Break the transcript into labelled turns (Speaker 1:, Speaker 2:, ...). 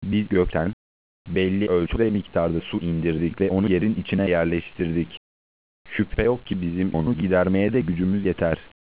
Speaker 1: Biz gökten belli ölçüde miktarda su indirdik ve onu yerin içine yerleştirdik. Şüphe yok ki bizim onu gidermeye de gücümüz yeter.